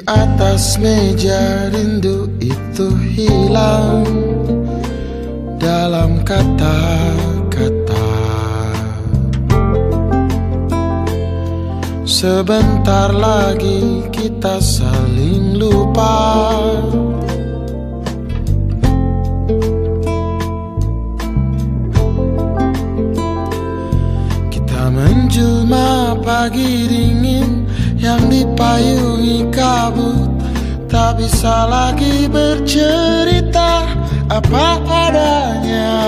Atas meja rindu itu hilang dalam kata-kata. Sebentar lagi kita saling lupa. Kita menjelma pagi dingin yang dipayungi kabut, tak bisa lagi bercerita apa adanya.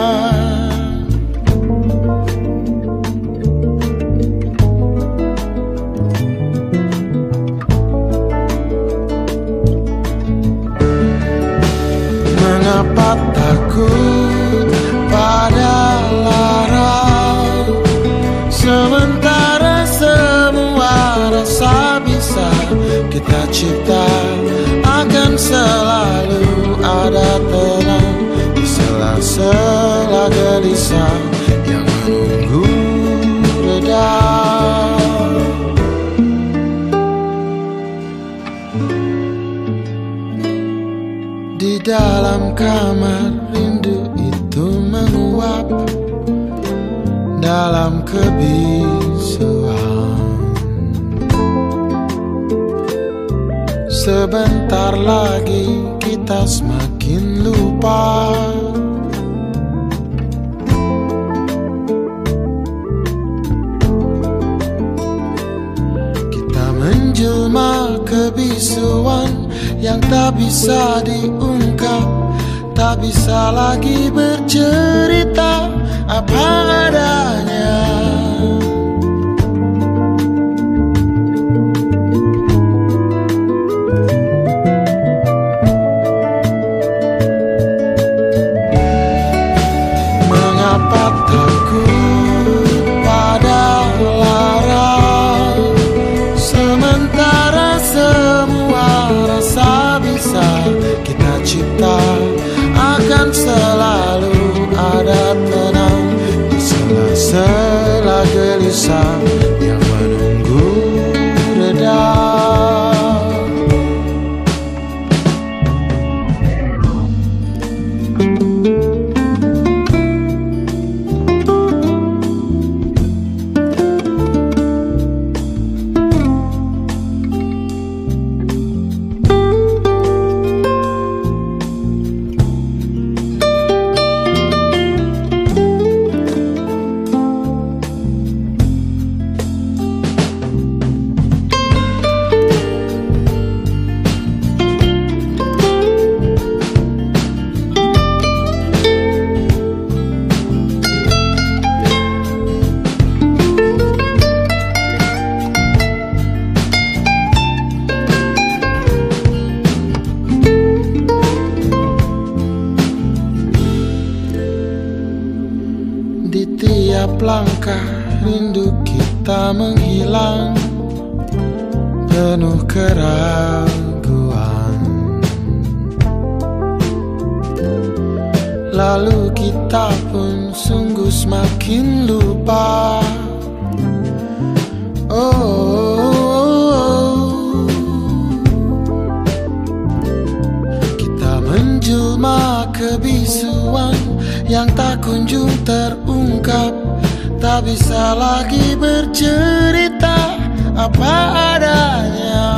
Mengapa takut pada lara, sementara semua rasa bisa kita cipta. Akan selalu ada tenang di sela-sela gelisah yang menunggu reda. Di dalam kamar rindu itu menguap dalam kebisuan. Sebentar lagi kita semakin lupa. Kita menjelma kebisuan yang tak bisa diungkap, tak bisa lagi bercerita apa adanya. Mengapa takut pada lara, sementara semua rasa bisa kita cipta. Akan selalu ada tenang di sela-sela gelisah yang menunggu reda. Di tiap langkah rindu kita menghilang, penuh keraguan. Lalu kita pun sungguh semakin lupa. Kita menjelma kebisuan yang tak kunjung terungkap, tak bisa lagi bercerita apa adanya.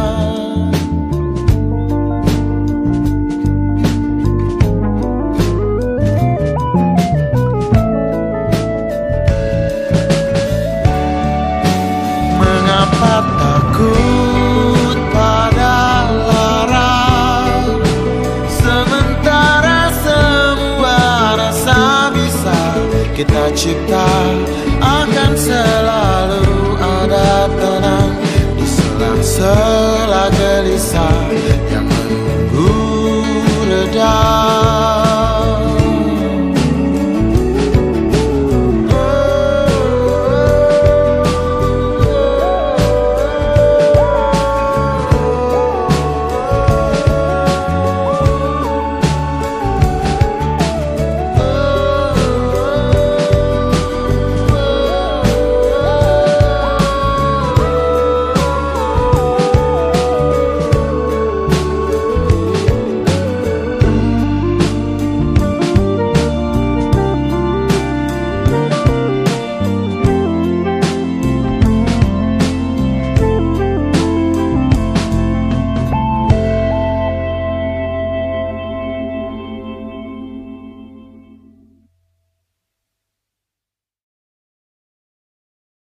Mengapa takut pada lara, sementara semua rasa bisa kita cipta. Akan selalu ada tenang di sela-sela gelisah